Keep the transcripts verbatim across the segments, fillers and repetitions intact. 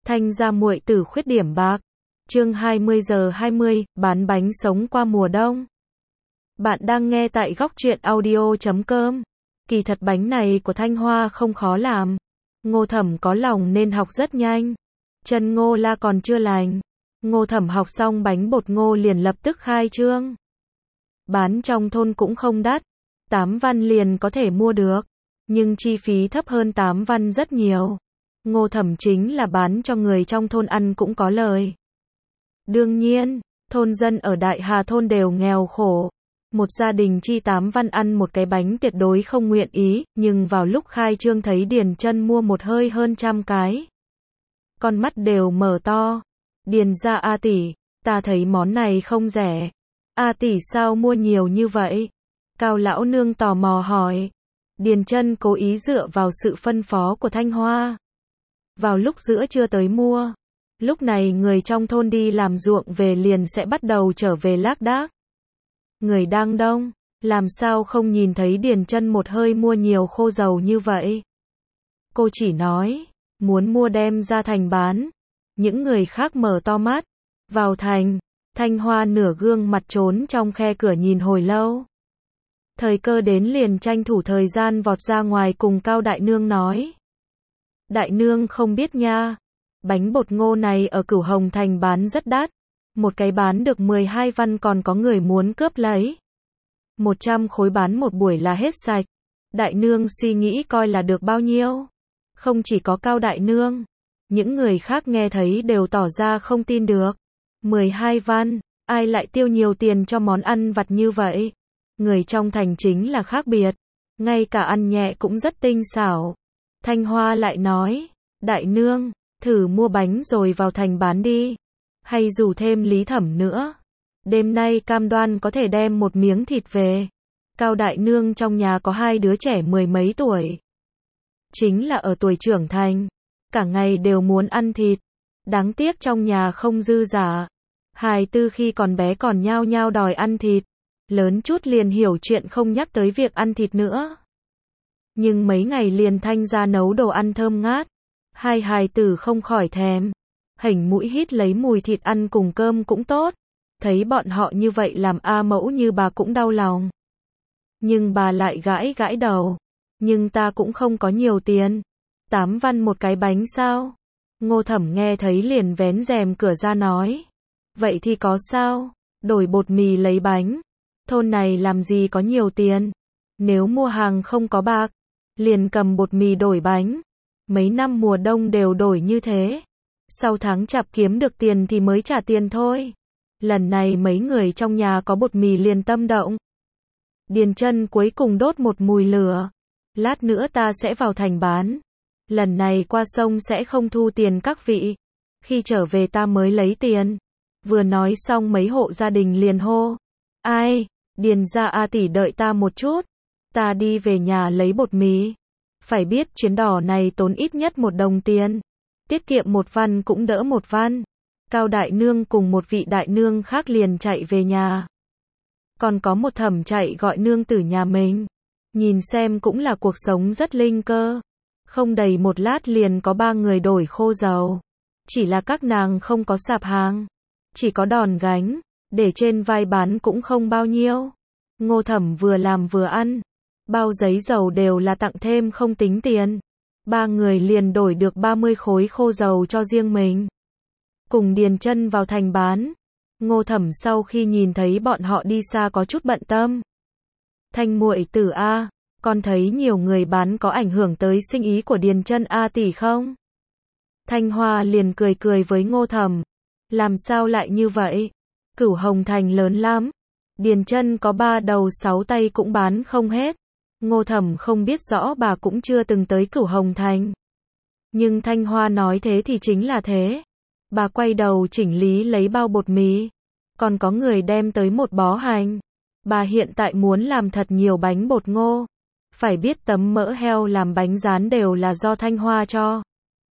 Thanh gia muội tử khuyết điểm bạc. Chương hai mươi giờ hai mươi, bán bánh sống qua mùa đông. Bạn đang nghe tại góc truyện audio chấm com. Kỳ thật bánh này của Thanh Hoa không khó làm. Ngô Thẩm có lòng nên học rất nhanh. Chân ngô la còn chưa lành. Ngô Thẩm học xong bánh bột ngô liền lập tức khai trương. Bán trong thôn cũng không đắt. tám văn liền có thể mua được. Nhưng chi phí thấp hơn tám văn rất nhiều. Ngô Thẩm chính là bán cho người trong thôn ăn cũng có lời. Đương nhiên, thôn dân ở Đại Hà thôn đều nghèo khổ. Một gia đình chi tám văn ăn một cái bánh tuyệt đối không nguyện ý, nhưng vào lúc khai trương thấy Điền Chân mua một hơi hơn trăm cái. Con mắt đều mở to. Điền gia A tỷ, ta thấy món này không rẻ. A tỷ sao mua nhiều như vậy? Cao lão nương tò mò hỏi. Điền Chân cố ý dựa vào sự phân phó của Thanh Hoa. Vào lúc giữa trưa tới mua. Lúc này người trong thôn đi làm ruộng về liền sẽ bắt đầu trở về lác đác. Người đang đông, làm sao không nhìn thấy Điền Chân một hơi mua nhiều khô dầu như vậy. Cô chỉ nói, muốn mua đem ra thành bán. Những người khác mở to mắt. Vào thành, Thanh Hoa nửa gương mặt trốn trong khe cửa nhìn hồi lâu. Thời cơ đến liền tranh thủ thời gian vọt ra ngoài cùng Cao Đại Nương nói. Đại Nương không biết nha. Bánh bột ngô này ở Cửu Hồng Thành bán rất đắt. Một cái bán được mười hai văn còn có người muốn cướp lấy. một trăm khối bán một buổi là hết sạch. Đại Nương suy nghĩ coi là được bao nhiêu. Không chỉ có Cao Đại Nương. Những người khác nghe thấy đều tỏ ra không tin được. mười hai văn, ai lại tiêu nhiều tiền cho món ăn vặt như vậy? Người trong thành chính là khác biệt. Ngay cả ăn nhẹ cũng rất tinh xảo. Thanh Hoa lại nói, Đại Nương, thử mua bánh rồi vào thành bán đi. Hay rủ thêm Lý Thẩm nữa. Đêm nay cam đoan có thể đem một miếng thịt về. Cao Đại Nương trong nhà có hai đứa trẻ mười mấy tuổi. Chính là ở tuổi trưởng thành. Cả ngày đều muốn ăn thịt. Đáng tiếc trong nhà không dư giả. Hài tư khi còn bé còn nhao nhao đòi ăn thịt. Lớn chút liền hiểu chuyện không nhắc tới việc ăn thịt nữa. Nhưng mấy ngày liền Thanh gia nấu đồ ăn thơm ngát. Hai hài tử không khỏi thèm. Hỉnh mũi hít lấy mùi thịt ăn cùng cơm cũng tốt. Thấy bọn họ như vậy làm A mẫu như bà cũng đau lòng. Nhưng bà lại gãi gãi đầu. Nhưng ta cũng không có nhiều tiền. Tám văn một cái bánh sao? Ngô Thẩm nghe thấy liền vén rèm cửa ra nói. Vậy thì có sao? Đổi bột mì lấy bánh. Thôn này làm gì có nhiều tiền. Nếu mua hàng không có bạc. Liền cầm bột mì đổi bánh. Mấy năm mùa đông đều đổi như thế. Sau tháng chạp kiếm được tiền thì mới trả tiền thôi. Lần này mấy người trong nhà có bột mì liền tâm động. Điền Chân cuối cùng đốt một mùi lửa. Lát nữa ta sẽ vào thành bán. Lần này qua sông sẽ không thu tiền các vị. Khi trở về ta mới lấy tiền. Vừa nói xong mấy hộ gia đình liền hô. Ai? Điền gia A tỷ đợi ta một chút. Ta đi về nhà lấy bột mì. Phải biết chuyến đò này tốn ít nhất một đồng tiền. Tiết kiệm một văn cũng đỡ một văn. Cao Đại Nương cùng một vị đại nương khác liền chạy về nhà. Còn có một Thẩm chạy gọi nương tử nhà mình. Nhìn xem cũng là cuộc sống rất linh cơ. Không đầy một lát liền có ba người đổi khô dầu. Chỉ là các nàng không có sạp hàng. Chỉ có đòn gánh. Để trên vai bán cũng không bao nhiêu. Ngô Thẩm vừa làm vừa ăn. Bao giấy dầu đều là tặng thêm không tính tiền. Ba người liền đổi được ba mươi khối khô dầu cho riêng mình. Cùng Điền Chân vào thành bán. Ngô Thẩm sau khi nhìn thấy bọn họ đi xa có chút bận tâm. Thanh muội tử A, con thấy nhiều người bán có ảnh hưởng tới sinh ý của Điền Chân A tỷ không? Thanh Hoa liền cười cười với Ngô Thẩm. Làm sao lại như vậy? Cửu Hồng Thành lớn lắm. Điền Chân có ba đầu sáu tay cũng bán không hết. Ngô Thẩm không biết rõ, bà cũng chưa từng tới Cửu Hồng Thành. Nhưng Thanh Hoa nói thế thì chính là thế. Bà quay đầu chỉnh lý lấy bao bột mì. Còn có người đem tới một bó hành. Bà hiện tại muốn làm thật nhiều bánh bột ngô. Phải biết tấm mỡ heo làm bánh rán đều là do Thanh Hoa cho.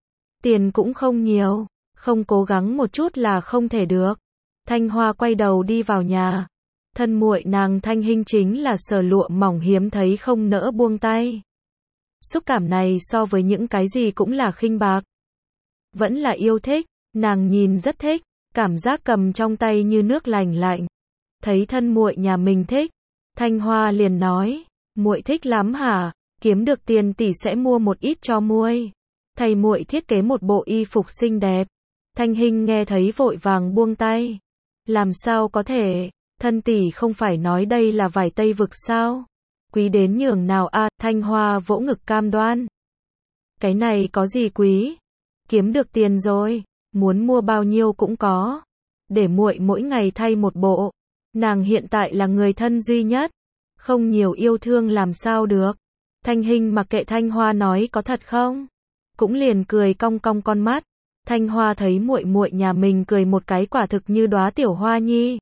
Tiền cũng không nhiều. Không cố gắng một chút là không thể được. Thanh Hoa quay đầu đi vào nhà. Thân muội nàng Thanh Hinh chính là sờ lụa mỏng hiếm thấy không nỡ buông tay. Xúc cảm này so với những cái gì cũng là khinh bạc. vẫn là yêu thích, nàng nhìn rất thích, cảm giác cầm trong tay như nước lành lạnh. Thấy thân muội nhà mình thích, Thanh Hoa liền nói, muội thích lắm hả? Kiếm được tiền tỷ sẽ mua một ít cho muội. Thầy muội thiết kế một bộ y phục xinh đẹp. Thanh Hinh nghe thấy vội vàng buông tay. Làm sao có thể, thân tỷ không phải nói đây là vải Tây vực sao? Quý đến nhường nào a? Thanh Hoa vỗ ngực cam đoan. Cái này có gì quý? Kiếm được tiền rồi, muốn mua bao nhiêu cũng có. Để muội mỗi ngày thay một bộ. Nàng hiện tại là người thân duy nhất, không nhiều yêu thương làm sao được. Thanh Hinh mặc kệ Thanh Hoa nói có thật không, cũng liền cười cong cong con mắt. Thanh Hoa thấy muội muội nhà mình cười một cái quả thực như đóa tiểu hoa nhi.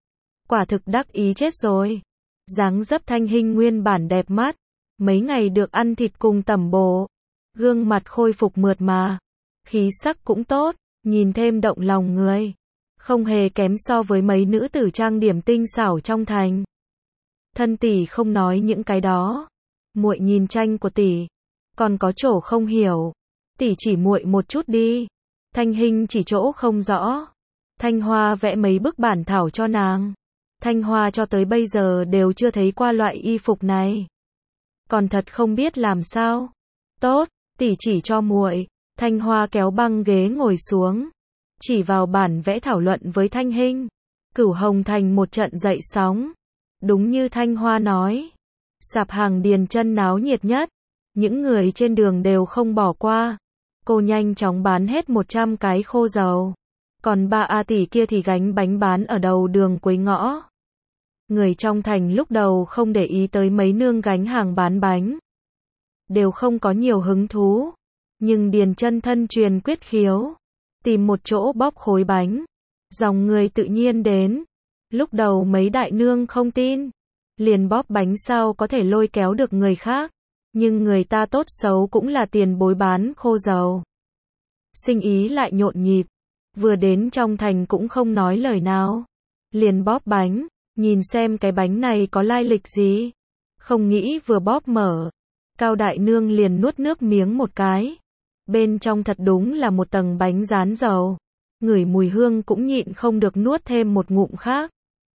Quả thực đắc ý chết rồi. Dáng dấp Thanh Hinh nguyên bản đẹp mắt, mấy ngày được ăn thịt cùng tẩm bổ, gương mặt khôi phục mượt mà, khí sắc cũng tốt, nhìn thêm động lòng người, không hề kém so với mấy nữ tử trang điểm tinh xảo trong thành. Thân tỷ không nói những cái đó, muội nhìn tranh của tỷ, còn có chỗ không hiểu, tỷ chỉ muội một chút đi. Thanh Hinh chỉ chỗ không rõ. Thanh Hoa vẽ mấy bức bản thảo cho nàng. Thanh Hoa cho tới bây giờ đều chưa thấy qua loại y phục này, còn thật không biết làm sao. Tốt, tỷ chỉ cho muội. Thanh Hoa kéo băng ghế ngồi xuống, chỉ vào bản vẽ thảo luận với Thanh Hinh. Cửu Hồng Thành một trận dậy sóng. Đúng như Thanh Hoa nói, sạp hàng Điền Chân náo nhiệt nhất, những người trên đường đều không bỏ qua. Cô nhanh chóng bán hết một trăm cái khô dầu, còn ba a tỷ kia thì gánh bánh bán ở đầu đường cuối ngõ. Người trong thành lúc đầu không để ý tới mấy nương gánh hàng bán bánh, đều không có nhiều hứng thú, nhưng Điền Chân thân truyền quyết khiếu, tìm một chỗ bóp khối bánh, dòng người tự nhiên đến. Lúc đầu mấy đại nương không tin, liền bóp bánh sao có thể lôi kéo được người khác, nhưng người ta tốt xấu cũng là tiền bối bán khô dầu. Sinh ý lại nhộn nhịp, vừa đến trong thành cũng không nói lời nào, liền bóp bánh, nhìn xem cái bánh này có lai lịch gì. Không nghĩ vừa bóp mở, Cao đại nương liền nuốt nước miếng một cái. Bên trong thật đúng là một tầng bánh rán dầu, ngửi mùi hương cũng nhịn không được nuốt thêm một ngụm khác.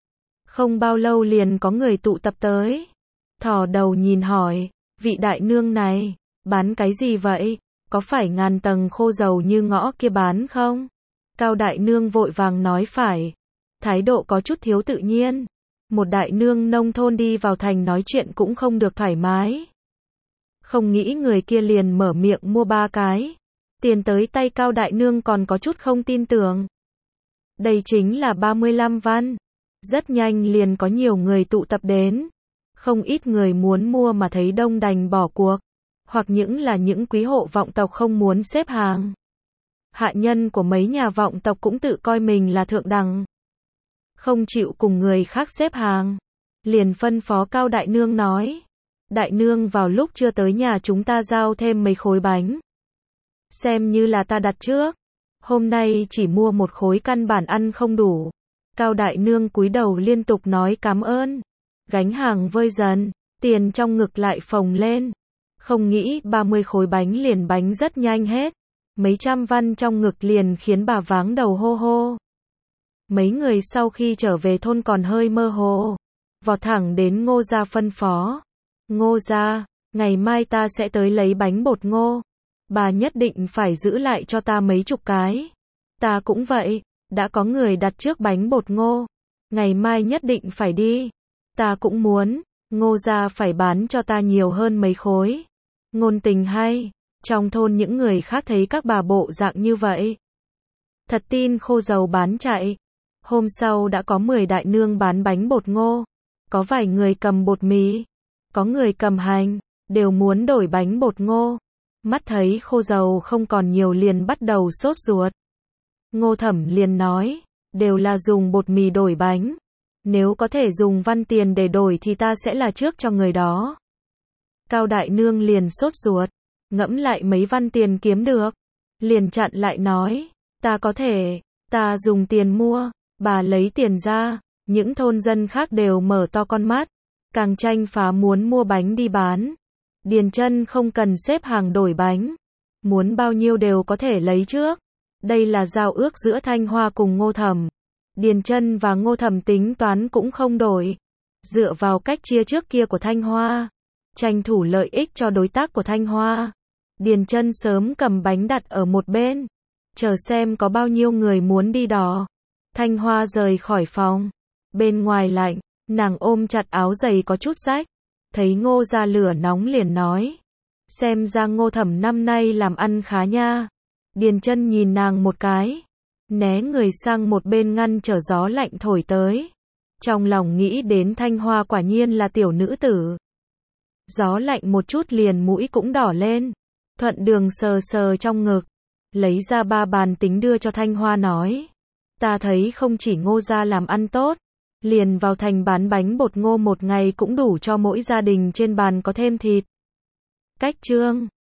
Không bao lâu liền có người tụ tập tới, thò đầu nhìn hỏi, vị đại nương này, bán cái gì vậy? Có phải ngàn tầng khô dầu như ngõ kia bán không? Cao đại nương vội vàng nói phải, thái độ có chút thiếu tự nhiên. Một đại nương nông thôn đi vào thành nói chuyện cũng không được thoải mái. Không nghĩ người kia liền mở miệng mua ba cái. Tiền tới tay Cao đại nương còn có chút không tin tưởng. Đây chính là ba mươi lăm văn. Rất nhanh liền có nhiều người tụ tập đến. Không ít người muốn mua mà thấy đông đành bỏ cuộc. Hoặc những là những quý hộ vọng tộc không muốn xếp hàng. Hạ nhân của mấy nhà vọng tộc cũng tự coi mình là thượng đẳng, không chịu cùng người khác xếp hàng. Liền phân phó Cao đại nương nói, đại nương vào lúc chưa tới nhà chúng ta giao thêm mấy khối bánh, xem như là ta đặt trước. Hôm nay chỉ mua một khối căn bản ăn không đủ. Cao đại nương cúi đầu liên tục nói cảm ơn. Gánh hàng vơi dần, tiền trong ngực lại phồng lên. Không nghĩ ba mươi khối bánh liền bánh rất nhanh hết. Mấy trăm văn trong ngực liền khiến bà váng đầu hô hô. Mấy người sau khi trở về thôn còn hơi mơ hồ, vọt thẳng đến Ngô gia phân phó. Ngô gia, ngày mai ta sẽ tới lấy bánh bột ngô. Bà nhất định phải giữ lại cho ta mấy chục cái. Ta cũng vậy, đã có người đặt trước bánh bột ngô. Ngày mai nhất định phải đi. Ta cũng muốn, Ngô gia phải bán cho ta nhiều hơn mấy khối. Ngôn tình hay, trong thôn những người khác thấy các bà bộ dạng như vậy, thật tin khô dầu bán chạy. Hôm sau đã có mười đại nương bán bánh bột ngô, có vài người cầm bột mì, có người cầm hành, đều muốn đổi bánh bột ngô. Mắt thấy khô dầu không còn nhiều liền bắt đầu sốt ruột. Ngô Thẩm liền nói, đều là dùng bột mì đổi bánh, nếu có thể dùng văn tiền để đổi thì ta sẽ là trước cho người đó. Cao đại nương liền sốt ruột, ngẫm lại mấy văn tiền kiếm được, liền chặn lại nói, ta có thể, ta dùng tiền mua. Bà lấy tiền ra, những thôn dân khác đều mở to con mắt, càng tranh phá muốn mua bánh đi bán. Điền Chân không cần xếp hàng đổi bánh, muốn bao nhiêu đều có thể lấy trước. Đây là giao ước giữa Thanh Hoa cùng Ngô Thẩm. Điền Chân và Ngô Thẩm tính toán cũng không đổi. Dựa vào cách chia trước kia của Thanh Hoa, tranh thủ lợi ích cho đối tác của Thanh Hoa, Điền Chân sớm cầm bánh đặt ở một bên, chờ xem có bao nhiêu người muốn đi đò. Thanh Hoa rời khỏi phòng. Bên ngoài lạnh, nàng ôm chặt áo giày có chút rách. Thấy Ngô ra lửa nóng liền nói. Xem ra Ngô Thẩm năm nay làm ăn khá nha. Điền Chân nhìn nàng một cái, né người sang một bên ngăn trở gió lạnh thổi tới. Trong lòng nghĩ đến Thanh Hoa quả nhiên là tiểu nữ tử. Gió lạnh một chút liền mũi cũng đỏ lên. Thuận Đường sờ sờ trong ngực, lấy ra ba bàn tính đưa cho Thanh Hoa nói. Ta thấy không chỉ Ngô gia làm ăn tốt, liền vào thành bán bánh bột ngô một ngày cũng đủ cho mỗi gia đình trên bàn có thêm thịt. Cách chương